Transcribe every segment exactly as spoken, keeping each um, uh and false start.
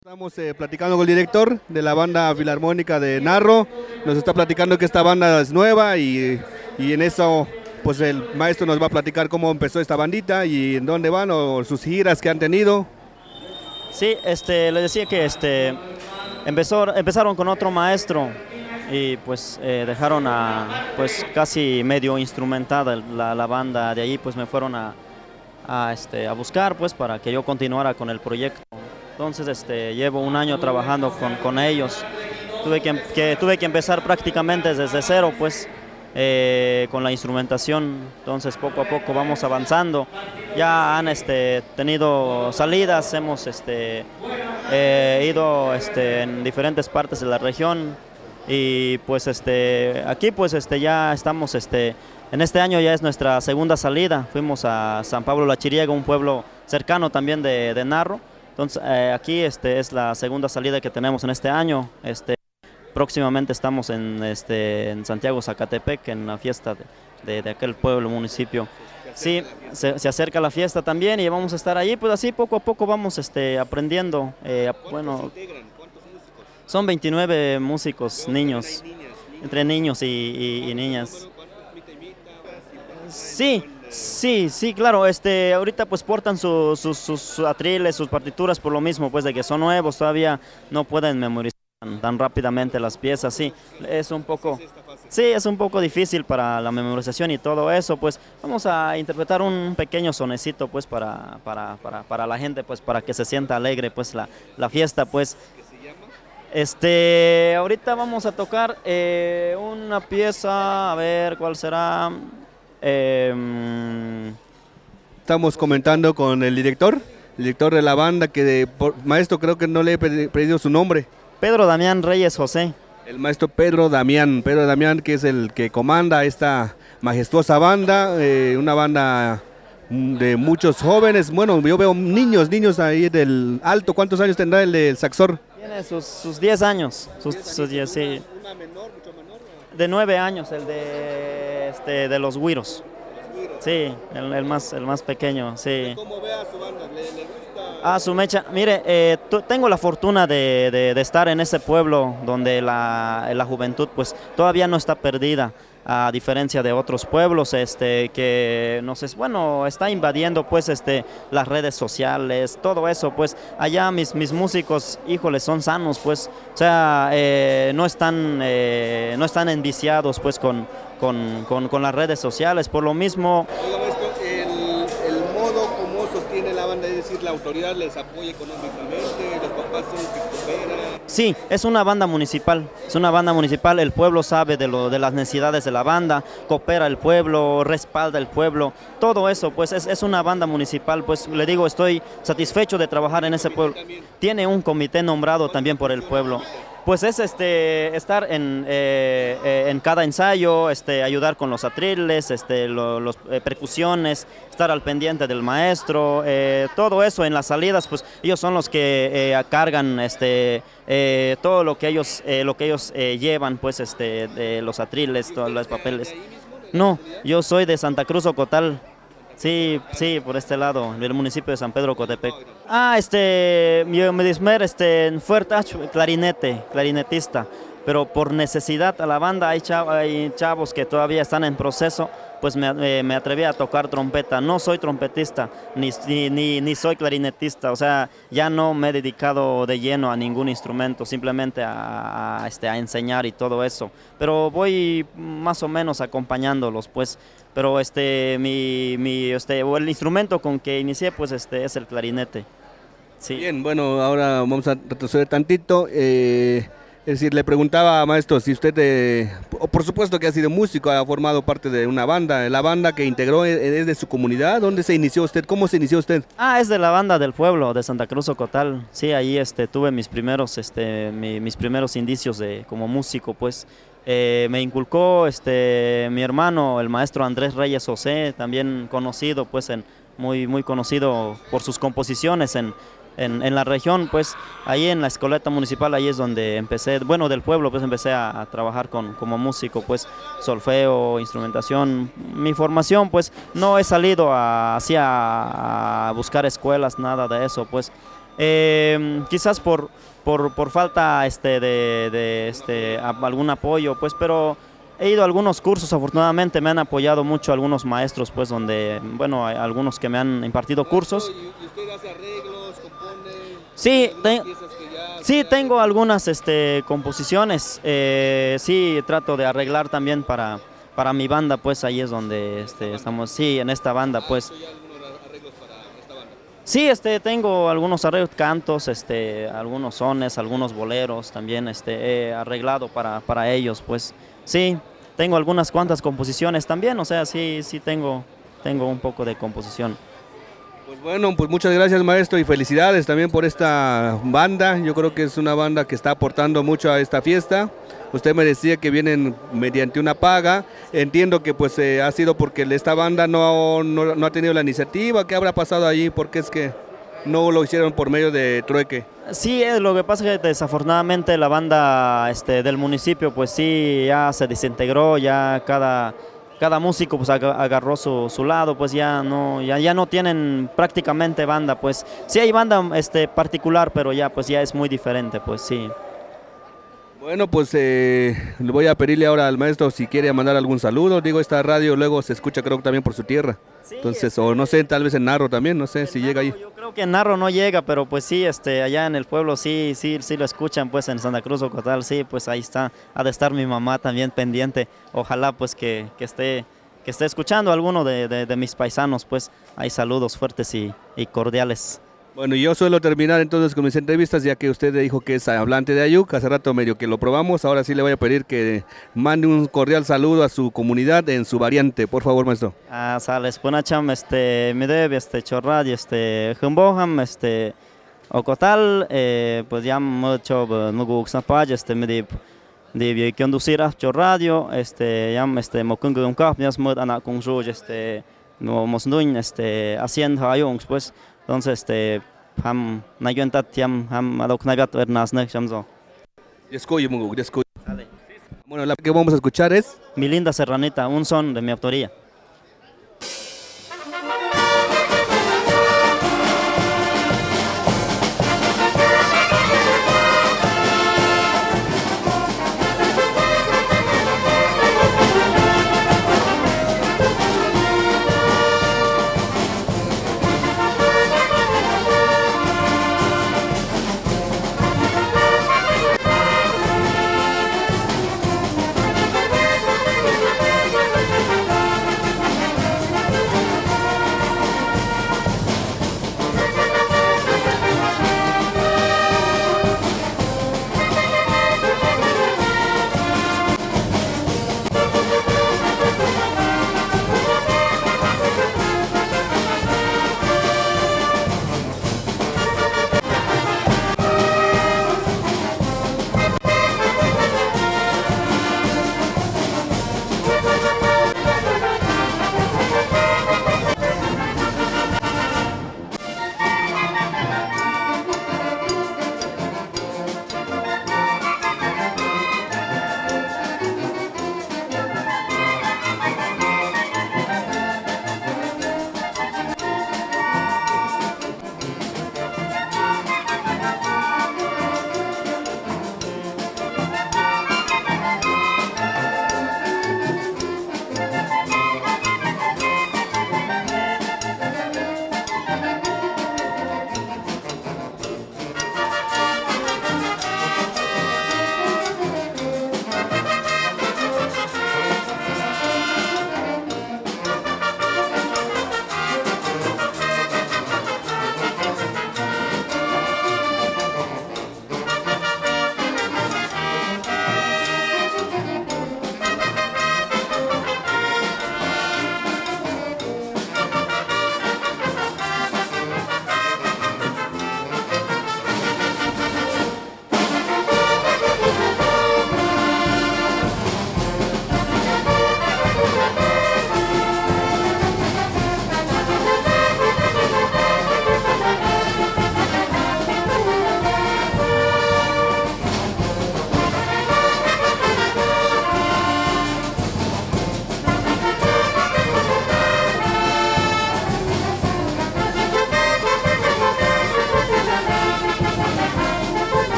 Estamos eh, platicando con el director de la banda filarmónica de Narro. Nos está platicando que esta banda es nueva y, y en eso pues el maestro nos va a platicar cómo empezó esta bandita y en dónde van o sus giras que han tenido. Sí, este, les decía que este, empezó, empezaron con otro maestro y pues eh, dejaron a pues casi medio instrumentada la, la banda. De allí pues me fueron a, a, este, a buscar pues para que yo continuara con el proyecto. Entonces este, llevo un año trabajando con, con ellos. Tuve que, que, tuve que empezar prácticamente desde cero pues eh, con la instrumentación. Entonces poco a poco vamos avanzando. Ya han este, tenido salidas, hemos este, eh, ido este, en diferentes partes de la región y pues este, aquí pues este, ya estamos, este, en este año ya es nuestra segunda salida. Fuimos a San Pablo La Chiriega, un pueblo cercano también de, de Narro. Entonces eh, aquí este, es la segunda salida que tenemos en este año. Este, próximamente estamos en, este, en Santiago Zacatepec, en la fiesta de, de, de aquel pueblo, municipio. Sí, se, se acerca la fiesta también y vamos a estar ahí, pues así poco a poco vamos este, aprendiendo. Eh, bueno, son veintinueve músicos, niños, entre niños y, y, y niñas. Sí. Sí, sí, claro, este, ahorita pues portan su, su, sus atriles, sus partituras por lo mismo, pues de que son nuevos, todavía no pueden memorizar tan, tan rápidamente las piezas, sí, es un poco, sí, es un poco difícil para la memorización y todo eso, pues vamos a interpretar un pequeño sonecito pues para, para, para, para la gente, pues para que se sienta alegre pues la, la fiesta, pues. Este, ahorita vamos a tocar eh, una pieza, a ver cuál será. Eh, Estamos comentando con el director, el director de la banda, que de, por, maestro creo que no le he pedido su nombre. Pedro Damián Reyes José. El maestro Pedro Damián, Pedro Damián, que es el que comanda esta majestuosa banda, eh, una banda de muchos jóvenes. Bueno, yo veo niños, niños ahí del alto. ¿Cuántos años tendrá el del saxor? Tiene sus, sus diez años, sus, sus diez, sí. ¿Una menor, mucho menor? De nueve años, el de, este, de los güiros. Sí, el, el, más, el más pequeño, sí. ¿Cómo ve a su banda? ¿Le, le gusta? Ah, su mecha. Mire, eh, tengo la fortuna de, de, de estar en ese pueblo donde la, la juventud pues todavía no está perdida, a diferencia de otros pueblos este, que no sé, bueno, está invadiendo pues este, las redes sociales, todo eso, pues allá mis, mis músicos, híjole, son sanos, pues, o sea, eh, no están, eh, no están enviciados pues con, con, con, con las redes sociales, por lo mismo. Oiga, maestro, el, el modo como sostiene la banda, es decir, la autoridad les apoya económicamente, los papás son los que cooperan. Sí, es una banda municipal, es una banda municipal, el pueblo sabe de, lo, de las necesidades de la banda, coopera el pueblo, respalda el pueblo, todo eso, pues es, es una banda municipal, pues le digo, estoy satisfecho de trabajar en ese pueblo. Tiene un comité nombrado también por el pueblo. Pues es este estar en, eh, eh, en cada ensayo, este, ayudar con los atriles, este, lo, los eh, percusiones, estar al pendiente del maestro, eh, todo eso en las salidas, pues ellos son los que eh, cargan este, eh, todo lo que ellos, eh, lo que ellos eh, llevan, pues este, de los atriles, todos los papeles. No, yo soy de Santa Cruz Ocotal. Sí, sí, por este lado, del municipio de San Pedro Cotepec. Ah, este, yo me dismer, este, fuerte, clarinete, clarinetista, pero por necesidad a la banda hay chavos, hay chavos que todavía están en proceso, pues me, eh, me atreví a tocar trompeta. No soy trompetista, ni, ni, ni soy clarinetista, o sea, ya no me he dedicado de lleno a ningún instrumento, simplemente a, a, este, a enseñar y todo eso, pero voy más o menos acompañándolos, pues. Pero este, mi, mi, este, el instrumento con que inicié pues este, es el clarinete. Sí. Bien, bueno, ahora vamos a retroceder tantito. Eh, es decir, le preguntaba, maestro, si usted, eh, por supuesto que ha sido músico, ha formado parte de una banda. ¿La banda que integró es de su comunidad? ¿Dónde se inició usted? ¿Cómo se inició usted? Ah, es de la banda del pueblo, de Santa Cruz Ocotal. Sí, ahí este, tuve mis primeros, este, mi, mis primeros indicios de, como músico, pues. Eh, me inculcó este, mi hermano, el maestro Andrés Reyes José, también conocido, pues, en, muy, muy conocido por sus composiciones en, en, en la región, pues, ahí en la escoleta municipal, ahí es donde empecé, bueno, del pueblo, pues, empecé a, a trabajar con, como músico, pues, solfeo, instrumentación. Mi formación, pues, no he salido a, así a, a buscar escuelas, nada de eso, pues. Eh, quizás por, por, por falta este, de, de este, algún apoyo, pues, pero he ido a algunos cursos, afortunadamente me han apoyado mucho algunos maestros, pues, donde, bueno, hay algunos que me han impartido cursos. ¿Y usted hace arreglos, compone? Sí, te, sí tengo algunas este, composiciones, eh, sí trato de arreglar también para, para mi banda, pues ahí es donde este, estamos, sí, en esta banda, pues. Sí, este, tengo algunos arreglos, cantos, este, algunos sones, algunos boleros también este, he arreglado para, para ellos, pues sí, tengo algunas cuantas composiciones también, o sea, sí, sí tengo, tengo un poco de composición. Pues bueno, pues muchas gracias maestro y felicidades también por esta banda, yo creo que es una banda que está aportando mucho a esta fiesta. Usted me decía que vienen mediante una paga, entiendo que pues eh, ha sido porque esta banda no, no, no ha tenido la iniciativa, ¿qué habrá pasado allí? ¿Por qué es que no lo hicieron por medio de trueque? Sí, eh, lo que pasa es que desafortunadamente la banda este, del municipio pues sí ya se desintegró, ya cada, cada músico pues agarró su, su lado, pues ya no, ya, ya no tienen prácticamente banda, pues sí hay banda este, particular, pero ya pues ya es muy diferente, pues sí. Bueno, pues eh, le voy a pedirle ahora al maestro si quiere mandar algún saludo. Digo, esta radio luego se escucha creo que también por su tierra. Sí, entonces, este, o no sé, tal vez en Narro también, no sé si Narro, llega ahí. Yo creo que en Narro no llega, pero pues sí, este, allá en el pueblo sí, sí, sí lo escuchan, pues en Santa Cruz Ocotal, sí, pues ahí está, ha de estar mi mamá también pendiente. Ojalá pues que, que esté, que esté escuchando a alguno de, de, de mis paisanos, pues hay saludos fuertes y, y cordiales. Bueno, yo suelo terminar entonces con mis entrevistas, ya que usted dijo que es hablante de Ayuk, hace rato medio que lo probamos, ahora sí le voy a pedir que mande un cordial saludo a su comunidad en su variante, por favor, maestro. Ah, sales, punacham, este, mideb, este, chorradi, este, jumboham, este, ocotal, eh, pues ya mucho, mugu xapaj, este, midib, de conducir a chorradio, este, ya, este, mokungum kap, ya smut anak kungsuj, este, no mosnuin, este, haciendo ayungs, pues. Entonces, este, ham, nayuentat, yam, ham, adok nagat, vernas, ne, chamzo. Descuye, Mungu, descuye. Bueno, la que vamos a escuchar es Mi linda serranita, un son de mi autoría.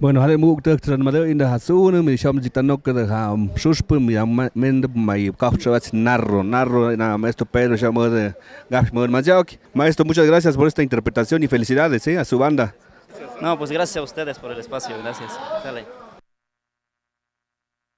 Bueno, hale mu tuk transmadeo inda hasuna mi sham zitano que de ham suspu mi amende mai kapchavats narro narro na maestro Pedro shamo de gash mod mazioki. Maestro, muchas gracias por esta interpretación y felicidades, ¿eh? A su banda. No, pues gracias a ustedes por el espacio, gracias. Dale.